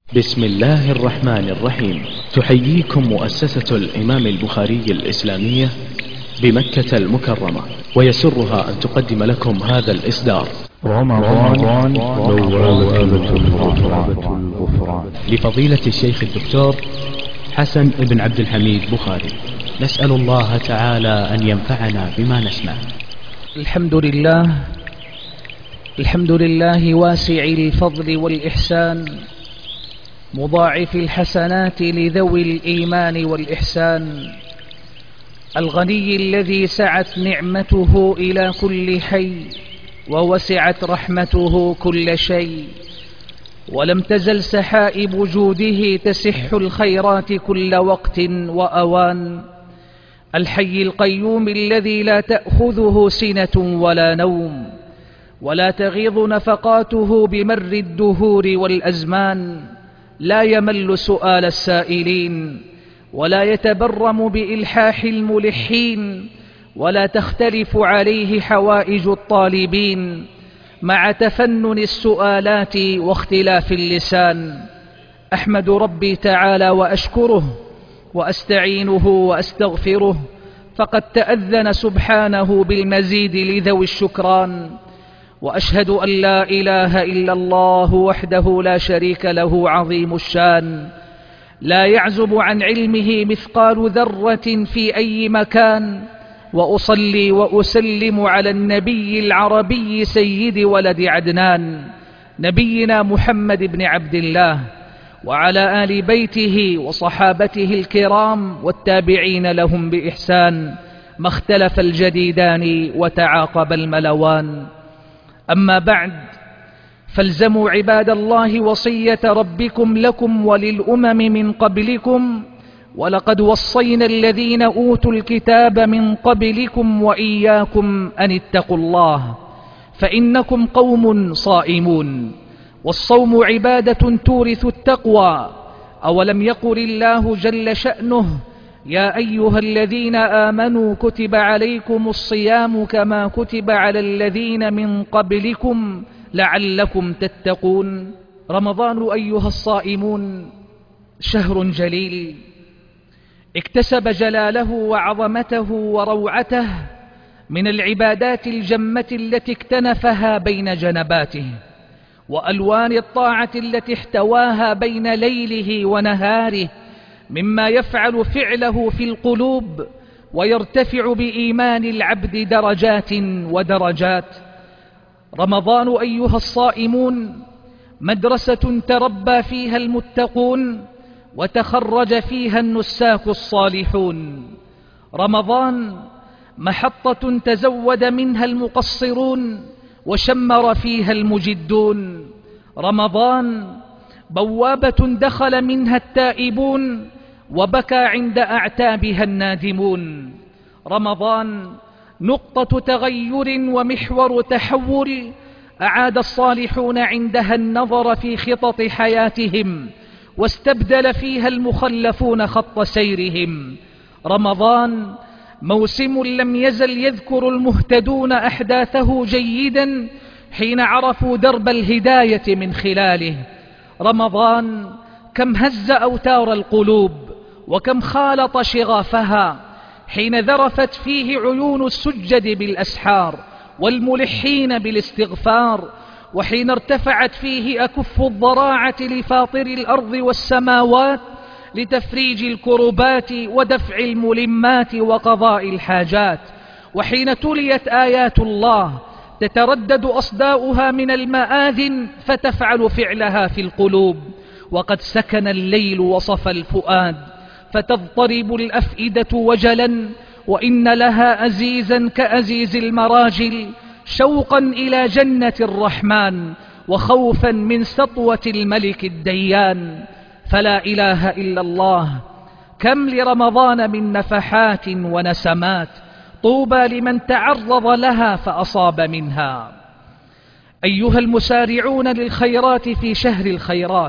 بسم الله الرحمن الرحيم. تحييكم مؤسسة الإمام البخاري الإسلامية بمكة المكرمة، ويسرها أن تقدم لكم هذا الإصدار رمضان بوابة الغفران لفضيلة الشيخ الدكتور حسن بن عبد الحميد بخاري. نسأل الله تعالى أن ينفعنا بما نسمع. الحمد لله واسع الفضل والإحسان، مضاعف الحسنات لذوي الإيمان والإحسان، الغني الذي سعت نعمته إلى كل حي ووسعت رحمته كل شيء، ولم تزل سحائب جوده تسح الخيرات كل وقت وأوان، الحي القيوم الذي لا تأخذه سنة ولا نوم، ولا تغيض نفقاته بمر الدهور والأزمان، لا يمل سؤال السائلين، ولا يتبرم بإلحاح الملحين، ولا تختلف عليه حوائج الطالبين، مع تفنن السؤالات واختلاف اللسان. أحمد ربي تعالى وأشكره وأستعينه وأستغفره، فقد تأذن سبحانه بالمزيد لذوي الشكران، وأشهد أن لا إله إلا الله وحده لا شريك له عظيم الشان، لا يعزب عن علمه مثقال ذرة في أي مكان، وأصلي وأسلم على النبي العربي سيد ولد عدنان، نبينا محمد بن عبد الله، وعلى آل بيته وصحابته الكرام والتابعين لهم بإحسان، ما اختلف الجديدان وتعاقب الملوان. أما بعد، فالزموا عباد الله وصية ربكم لكم وللأمم من قبلكم، ولقد وصينا الذين أوتوا الكتاب من قبلكم وإياكم أن اتقوا الله، فإنكم قوم صائمون، والصوم عبادة تورث التقوى. أولم يقل الله جل شأنه: يا أيها الذين آمنوا كتب عليكم الصيام كما كتب على الذين من قبلكم لعلكم تتقون. رمضان أيها الصائمون شهر جليل، اكتسب جلاله وعظمته وروعته من العبادات الجمة التي اكتنفها بين جنباته، وألوان الطاعة التي احتواها بين ليله ونهاره، مما يفعل فعله في القلوب ويرتفع بإيمان العبد درجات ودرجات. رمضان أيها الصائمون مدرسة تربى فيها المتقون وتخرج فيها النساك الصالحون. رمضان محطة تزود منها المقصرون وشمر فيها المجدون. رمضان بوابة دخل منها التائبون وبكى عند أعتابها النادمون. رمضان نقطة تغير ومحور تحول أعاد الصالحون عندها النظر في خطط حياتهم، واستبدل فيها المخلفون خط سيرهم. رمضان موسم لم يزل يذكر المهتدون أحداثه جيدا حين عرفوا درب الهداية من خلاله. رمضان كم هز أوتار القلوب وكم خالط شغافها حين ذرفت فيه عيون السجد بالأسحار والملحين بالاستغفار، وحين ارتفعت فيه أكف الضراعة لفاطر الأرض والسماوات لتفريج الكربات ودفع الملمات وقضاء الحاجات، وحين تليت آيات الله تتردد أصداؤها من المآذن فتفعل فعلها في القلوب، وقد سكن الليل وصفى الفؤاد فتضطرب الأفئدة وجلا، وإن لها أزيزا كأزيز المراجل، شوقا إلى جنة الرحمن وخوفا من سطوة الملك الديان. فلا إله إلا الله، كم لرمضان من نفحات ونسمات، طوبى لمن تعرض لها فأصاب منها. أيها المسارعون للخيرات في شهر الخيرات،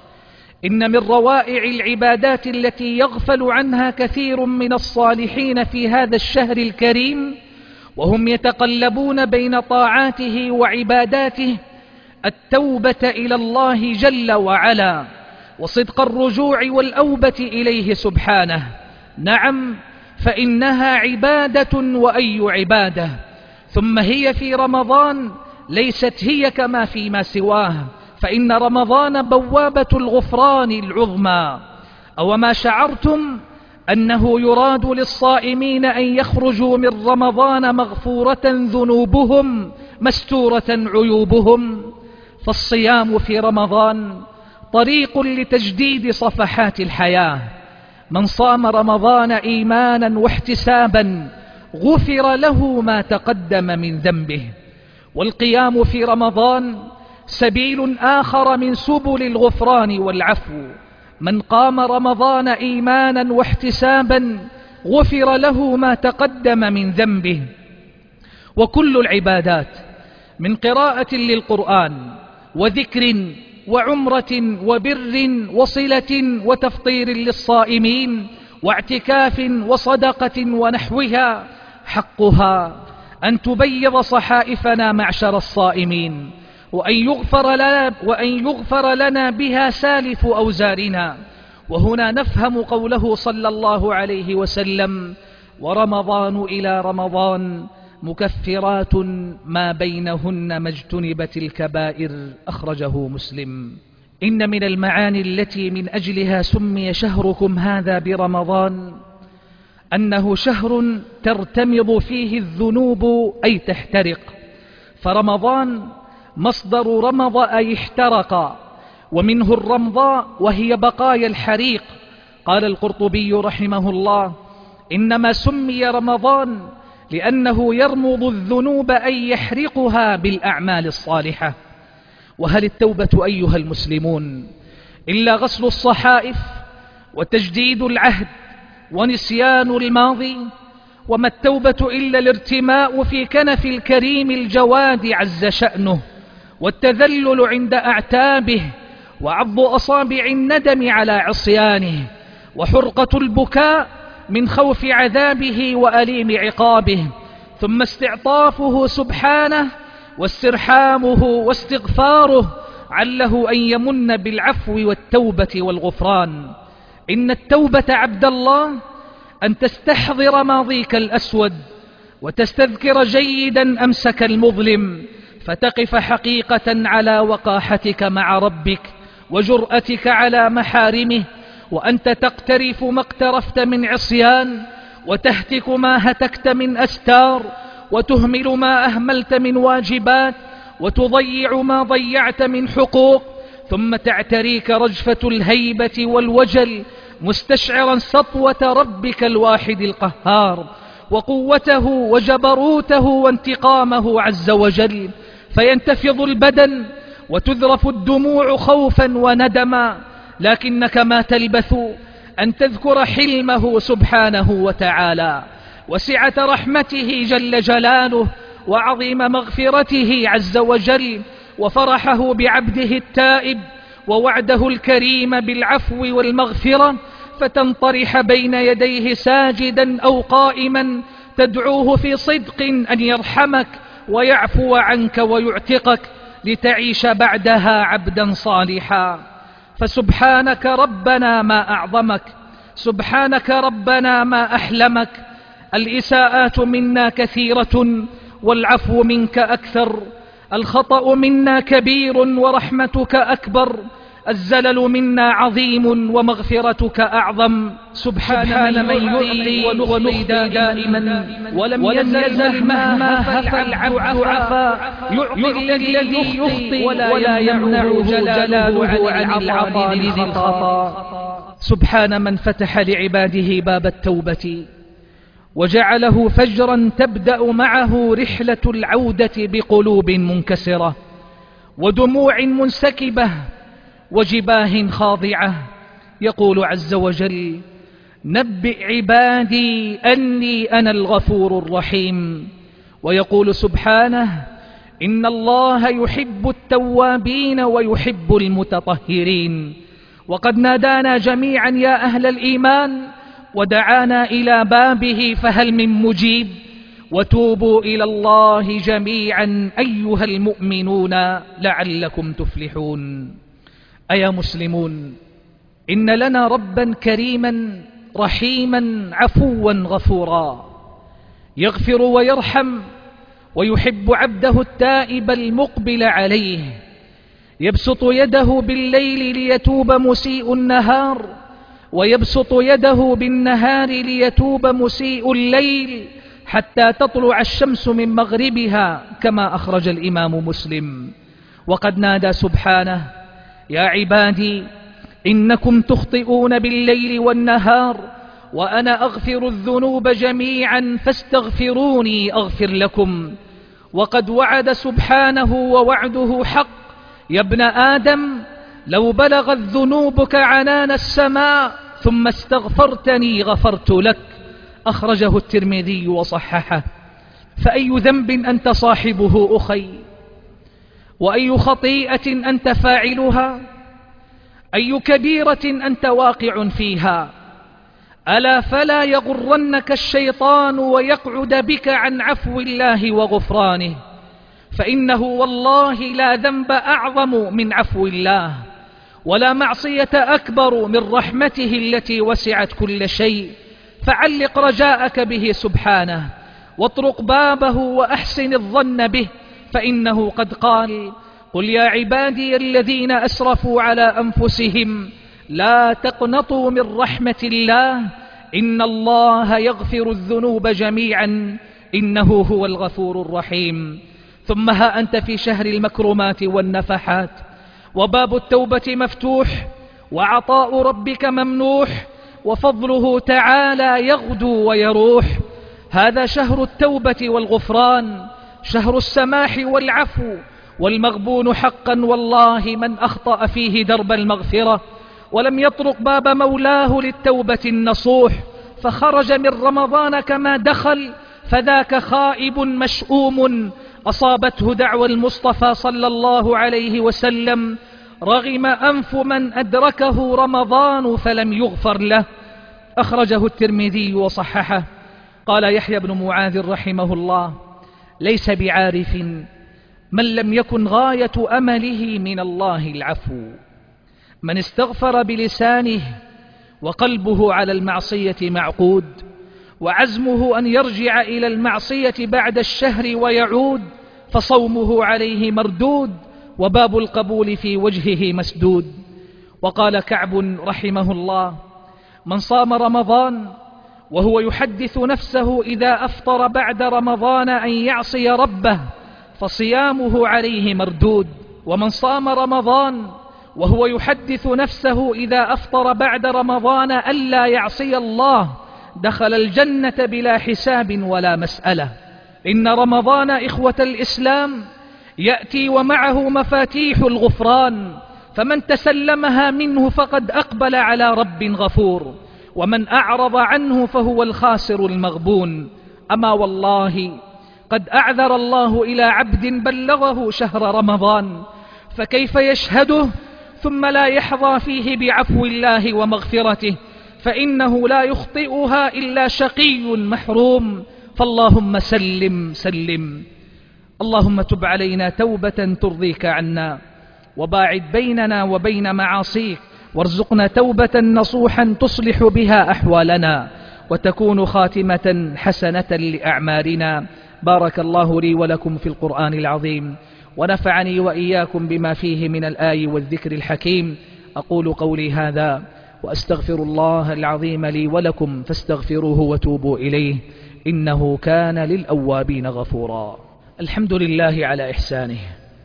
إن من روائع العبادات التي يغفل عنها كثير من الصالحين في هذا الشهر الكريم وهم يتقلبون بين طاعاته وعباداته التوبة إلى الله جل وعلا، وصدق الرجوع والأوبة إليه سبحانه. نعم، فإنها عبادة وأي عبادة. ثم هي في رمضان ليست هي كما فيما سواه، فإن رمضان بوابة الغفران العظمى. أو ما شعرتم أنه يراد للصائمين أن يخرجوا من رمضان مغفورة ذنوبهم مستورة عيوبهم؟ فالصيام في رمضان طريق لتجديد صفحات الحياة. من صام رمضان إيمانا واحتسابا غفر له ما تقدم من ذنبه. والقيام في رمضان سبيل آخر من سبل الغفران والعفو. من قام رمضان إيمانا واحتسابا غفر له ما تقدم من ذنبه. وكل العبادات من قراءة للقرآن وذكر وعمرة وبر وصلة وتفطير للصائمين واعتكاف وصدقة ونحوها حقها أن تبيض صحائفنا معشر الصائمين، وأن يغفر لنا بها سالف أوزارنا. وهنا نفهم قوله صلى الله عليه وسلم: ورمضان إلى رمضان مكفرات ما بينهن ما اجتنبت الكبائر. أخرجه مسلم. إن من المعاني التي من أجلها سمي شهركم هذا برمضان أنه شهر ترتمض فيه الذنوب أي تحترق. فرمضان مصدر رمض أي احترق، ومنه الرمضاء وهي بقايا الحريق. قال القرطبي رحمه الله: إنما سمي رمضان لأنه يرمض الذنوب أي يحرقها بالأعمال الصالحة. وهل التوبة أيها المسلمون إلا غسل الصحائف وتجديد العهد ونسيان الماضي؟ وما التوبة إلا الارتماء في كنف الكريم الجواد عز شأنه، والتذلل عند أعتابه، وعض أصابع الندم على عصيانه، وحرقة البكاء من خوف عذابه وأليم عقابه، ثم استعطافه سبحانه واسترحامه واستغفاره عله أن يمن بالعفو والتوبة والغفران. إن التوبة عبد الله أن تستحضر ماضيك الأسود وتستذكر جيدا أمسك المظلم، فتقف حقيقة على وقاحتك مع ربك وجرأتك على محارمه، وأنت تقترف ما اقترفت من عصيان، وتهتك ما هتكت من أستار، وتهمل ما أهملت من واجبات، وتضيع ما ضيعت من حقوق، ثم تعتريك رجفة الهيبة والوجل مستشعرا سطوة ربك الواحد القهار وقوته وجبروته وانتقامه عز وجل، فينتفض البدن وتذرف الدموع خوفا وندما، لكنك ما تلبث أن تذكر حلمه سبحانه وتعالى، وسعة رحمته جل جلاله، وعظيم مغفرته عز وجل، وفرحه بعبده التائب، ووعده الكريم بالعفو والمغفرة، فتنطرح بين يديه ساجدا أو قائما تدعوه في صدق أن يرحمك ويعفو عنك ويعتقك لتعيش بعدها عبدا صالحا. فسبحانك ربنا ما أعظمك، سبحانك ربنا ما أحلمك. الإساءات منا كثيرة والعفو منك أكثر، الخطأ منا كبير ورحمتك أكبر، الزلل منا عظيم ومغفرتك أعظم. سبحان من يعطي ونخفي دائما ولم يزل مهما فعل العبد عفا، يعطي الذي يخطي ولا يمنع جلاله عن العطاء لذي الخطا. سبحان من فتح لعباده باب التوبة وجعله فجرا تبدأ معه رحلة العودة بقلوب منكسرة ودموع منسكبة وجباه خاضعة. يقول عز وجل: نبئ عبادي أني أنا الغفور الرحيم. ويقول سبحانه: إن الله يحب التوابين ويحب المتطهرين. وقد نادانا جميعا يا أهل الإيمان ودعانا إلى بابه، فهل من مجيب؟ وتوبوا إلى الله جميعا أيها المؤمنون لعلكم تفلحون. أيا مسلمون، إن لنا ربا كريما رحيما عفوا غفورا، يغفر ويرحم ويحب عبده التائب المقبل عليه، يبسط يده بالليل ليتوب مسيء النهار، ويبسط يده بالنهار ليتوب مسيء الليل، حتى تطلع الشمس من مغربها، كما أخرج الإمام مسلم. وقد نادى سبحانه: يا عبادي إنكم تخطئون بالليل والنهار وأنا أغفر الذنوب جميعا فاستغفروني أغفر لكم. وقد وعد سبحانه ووعده حق: يا ابن آدم لو بلغت ذنوبك عنان السماء ثم استغفرتني غفرت لك. أخرجه الترمذي وصححه. فأي ذنب أنت صاحبه أخي؟ وأي خطيئة أنت فاعلها؟ أي كبيرة أنت واقع فيها؟ ألا فلا يغرنك الشيطان ويقعد بك عن عفو الله وغفرانه، فإنه والله لا ذنب أعظم من عفو الله، ولا معصية أكبر من رحمته التي وسعت كل شيء. فعلق رجاءك به سبحانه، واطرق بابه وأحسن الظن به، فإنه قد قال: قل يا عبادي الذين أسرفوا على أنفسهم لا تقنطوا من رحمة الله إن الله يغفر الذنوب جميعا إنه هو الغفور الرحيم. ثم ها أنت في شهر المكرمات والنفحات، وباب التوبة مفتوح، وعطاء ربك ممنوح، وفضله تعالى يغدو ويروح. هذا شهر التوبة والغفران، شهر السماح والعفو، والمغبون حقا والله من أخطأ فيه درب المغفرة ولم يطرق باب مولاه للتوبة النصوح، فخرج من رمضان كما دخل، فذاك خائب مشؤوم أصابته دعوى المصطفى صلى الله عليه وسلم، رغم أنف من أدركه رمضان فلم يغفر له. أخرجه الترمذي وصححه. قال يحيى بن معاذ رحمه الله: ليس بعارف من لم يكن غاية أمله من الله العفو، من استغفر بلسانه وقلبه على المعصية معقود، وعزمه أن يرجع إلى المعصية بعد الشهر ويعود، فصومه عليه مردود، وباب القبول في وجهه مسدود. وقال كعب رحمه الله: من صام رمضان وهو يحدث نفسه إذا أفطر بعد رمضان أن يعصي ربه فصيامه عليه مردود، ومن صام رمضان وهو يحدث نفسه إذا أفطر بعد رمضان ألا يعصي الله دخل الجنة بلا حساب ولا مسألة. إن رمضان إخوة الإسلام يأتي ومعه مفاتيح الغفران، فمن تسلمها منه فقد أقبل على رب غفور، ومن أعرض عنه فهو الخاسر المغبون. أما والله قد أعذر الله إلى عبد بلغه شهر رمضان، فكيف يشهده ثم لا يحظى فيه بعفو الله ومغفرته؟ فإنه لا يخطئها إلا شقي محروم. فاللهم سلم سلم. اللهم تب علينا توبة ترضيك عنا، وباعد بيننا وبين معاصيك، وارزقنا توبة نصوحا تصلح بها أحوالنا، وتكون خاتمة حسنة لأعمالنا. بارك الله لي ولكم في القرآن العظيم، ونفعني وإياكم بما فيه من الآي والذكر الحكيم. أقول قولي هذا وأستغفر الله العظيم لي ولكم، فاستغفروه وتوبوا إليه إنه كان للأوابين غفورا. الحمد لله على إحسانه،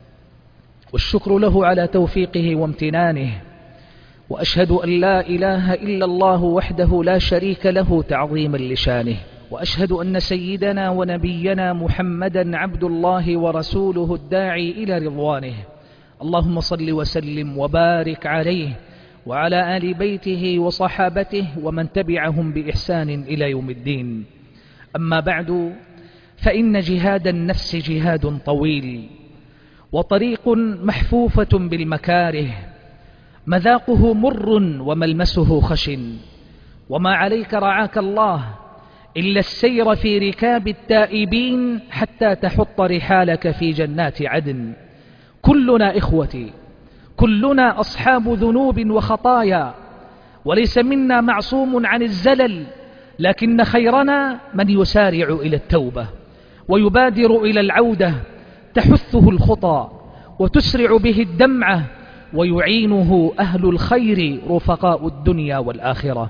والشكر له على توفيقه وامتنانه، وأشهد أن لا إله إلا الله وحده لا شريك له تعظيما لشانه، وأشهد أن سيدنا ونبينا محمدا عبد الله ورسوله الداعي إلى رضوانه. اللهم صل وسلم وبارك عليه وعلى آل بيته وصحابته ومن تبعهم بإحسان إلى يوم الدين. أما بعد، فإن جهاد النفس جهاد طويل، وطريق محفوفة بالمكاره، مذاقه مر وملمسه خشن، وما عليك رعاك الله إلا السير في ركاب التائبين حتى تحط رحالك في جنات عدن. كلنا إخوتي، كلنا أصحاب ذنوب وخطايا، وليس منا معصوم عن الزلل، لكن خيرنا من يسارع إلى التوبة ويبادر إلى العودة، تحثه الخطى وتسرع به الدمعة، ويعينه أهل الخير رفقاء الدنيا والآخرة.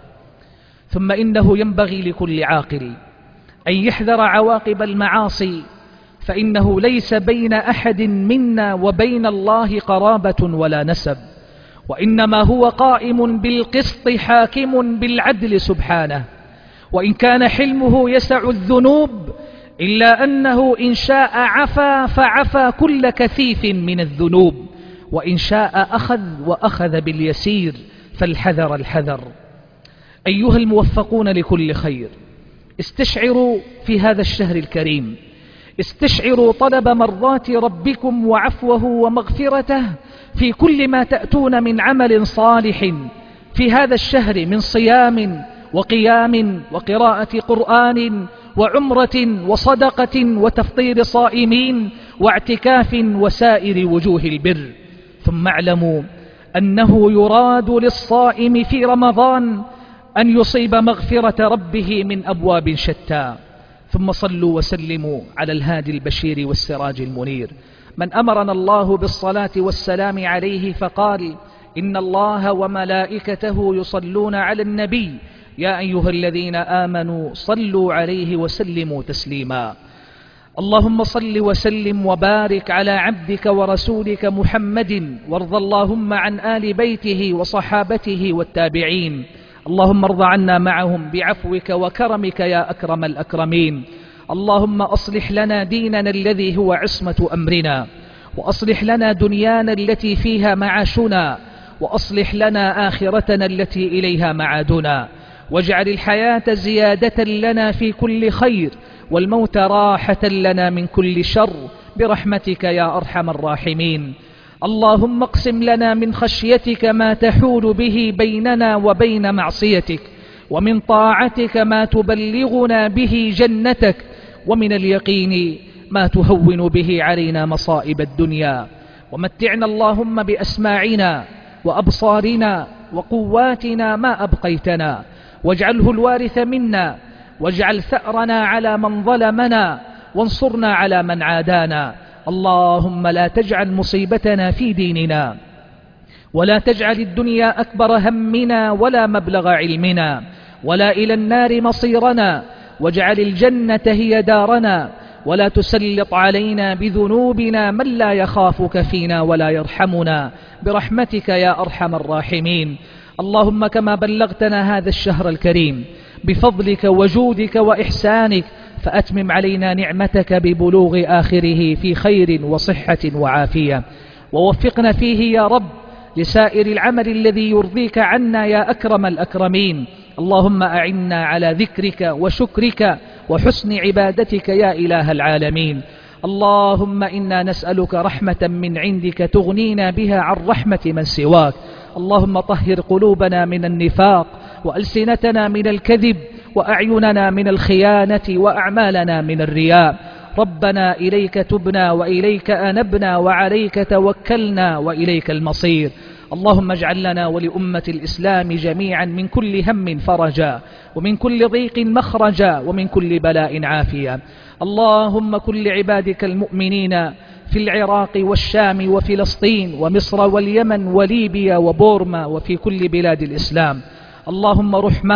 ثم إنه ينبغي لكل عاقل أن يحذر عواقب المعاصي، فإنه ليس بين أحد منا وبين الله قرابة ولا نسب، وإنما هو قائم بالقسط حاكم بالعدل سبحانه. وإن كان حلمه يسع الذنوب، إلا أنه إن شاء عفا فعفا كل كثيف من الذنوب، وإن شاء أخذ وأخذ باليسير، فالحذر الحذر. أيها الموفقون لكل خير، استشعروا في هذا الشهر الكريم، استشعروا طلب مرضات ربكم وعفوه ومغفرته في كل ما تأتون من عمل صالح في هذا الشهر، من صيام وقيام وقراءة قرآن وعمرة وصدقة وتفطير صائمين واعتكاف وسائر وجوه البر. ثم اعلموا أنه يراد للصائم في رمضان أن يصيب مغفرة ربه من أبواب شتى. ثم صلوا وسلموا على الهادي البشير والسراج المنير، من أمرنا الله بالصلاة والسلام عليه فقال: إن الله وملائكته يصلون على النبي يا أيها الذين آمنوا صلوا عليه وسلموا تسليما. اللهم صل وسلم وبارك على عبدك ورسولك محمد، وارض اللهم عن آل بيته وصحابته والتابعين. اللهم ارض عنا معهم بعفوك وكرمك يا أكرم الأكرمين. اللهم أصلح لنا ديننا الذي هو عصمة أمرنا، وأصلح لنا دنيانا التي فيها معاشنا، وأصلح لنا آخرتنا التي إليها معادنا، واجعل الحياة زيادة لنا في كل خير، والموت راحة لنا من كل شر، برحمتك يا أرحم الراحمين. اللهم اقسم لنا من خشيتك ما تحول به بيننا وبين معصيتك، ومن طاعتك ما تبلغنا به جنتك، ومن اليقين ما تهون به علينا مصائب الدنيا. ومتعنا اللهم بأسماعنا وأبصارنا وقواتنا ما أبقيتنا، واجعله الوارث منا، واجعل ثأرنا على من ظلمنا، وانصرنا على من عادانا. اللهم لا تجعل مصيبتنا في ديننا، ولا تجعل الدنيا أكبر همنا ولا مبلغ علمنا، ولا إلى النار مصيرنا، واجعل الجنة هي دارنا، ولا تسلط علينا بذنوبنا من لا يخافك فينا ولا يرحمنا، برحمتك يا أرحم الراحمين. اللهم كما بلغتنا هذا الشهر الكريم بفضلك وجودك وإحسانك، فأتمم علينا نعمتك ببلوغ آخره في خير وصحة وعافية، ووفقنا فيه يا رب لسائر العمل الذي يرضيك عنا يا أكرم الأكرمين. اللهم أعنا على ذكرك وشكرك وحسن عبادتك يا إله العالمين. اللهم إنا نسألك رحمة من عندك تغنينا بها عن رحمة من سواك. اللهم طهر قلوبنا من النفاق، وألسنتنا من الكذب، وأعيننا من الخيانة، وأعمالنا من الرياء. ربنا إليك تبنا وإليك أنبنا وعليك توكلنا وإليك المصير. اللهم اجعل لنا ولأمة الإسلام جميعا من كل هم فرجا، ومن كل ضيق مخرجا، ومن كل بلاء عافية. اللهم كن لعبادك المؤمنين في العراق والشام وفلسطين ومصر واليمن وليبيا وبورما وفي كل بلاد الإسلام. اللهم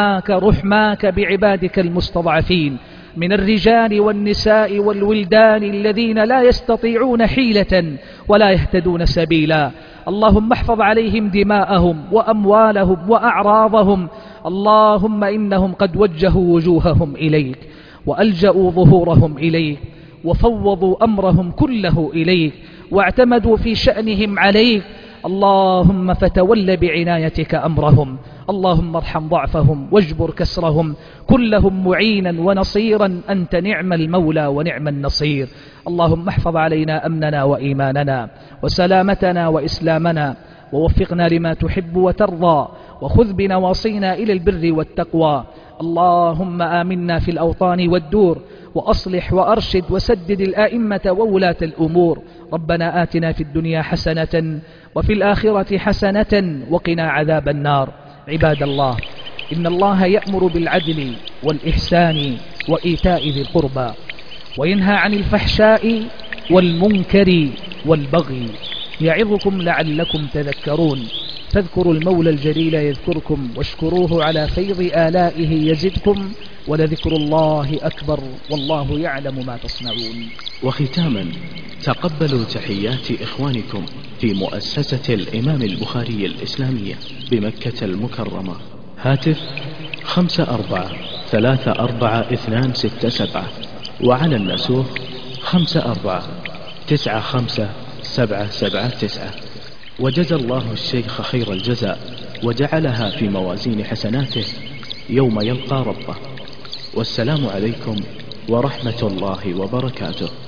رحماك بعبادك المستضعفين من الرجال والنساء والولدان الذين لا يستطيعون حيلة ولا يهتدون سبيلا. اللهم احفظ عليهم دماءهم وأموالهم وأعراضهم. اللهم إنهم قد وجهوا وجوههم إليك، وألجأوا ظهورهم إليك، وفوضوا أمرهم كله إليك، واعتمدوا في شأنهم عليك. اللهم فتول بعنايتك أمرهم. اللهم ارحم ضعفهم واجبر كسرهم، كلهم معينا ونصيرا، أنت نعم المولى ونعم النصير. اللهم احفظ علينا أمننا وإيماننا وسلامتنا وإسلامنا، ووفقنا لما تحب وترضى، وخذ بنواصينا إلى البر والتقوى. اللهم آمنا في الأوطان والدور، وأصلح وأرشد وسدد الآئمة وولاة الأمور. ربنا آتنا في الدنيا حسنة وفي الآخرة حسنة وقنا عذاب النار. عباد الله، إن الله يأمر بالعدل والإحسان وإيتاء ذي القربى، وينهى عن الفحشاء والمنكر والبغي، يعظكم لعلكم تذكرون. فاذكروا المولى الجليل يذكركم، واشكروه على فيض آلائه يزدكم، ولذكر الله أكبر، والله يعلم ما تصنعون. وختاما، تقبلوا تحيات إخوانكم في مؤسسة الإمام البخاري الإسلامية بمكة المكرمة. هاتف 54344267، وعلى النسوخ 54957779. وجزى الله الشيخ خير الجزاء، وجعلها في موازين حسناته يوم يلقى ربه. والسلام عليكم ورحمة الله وبركاته.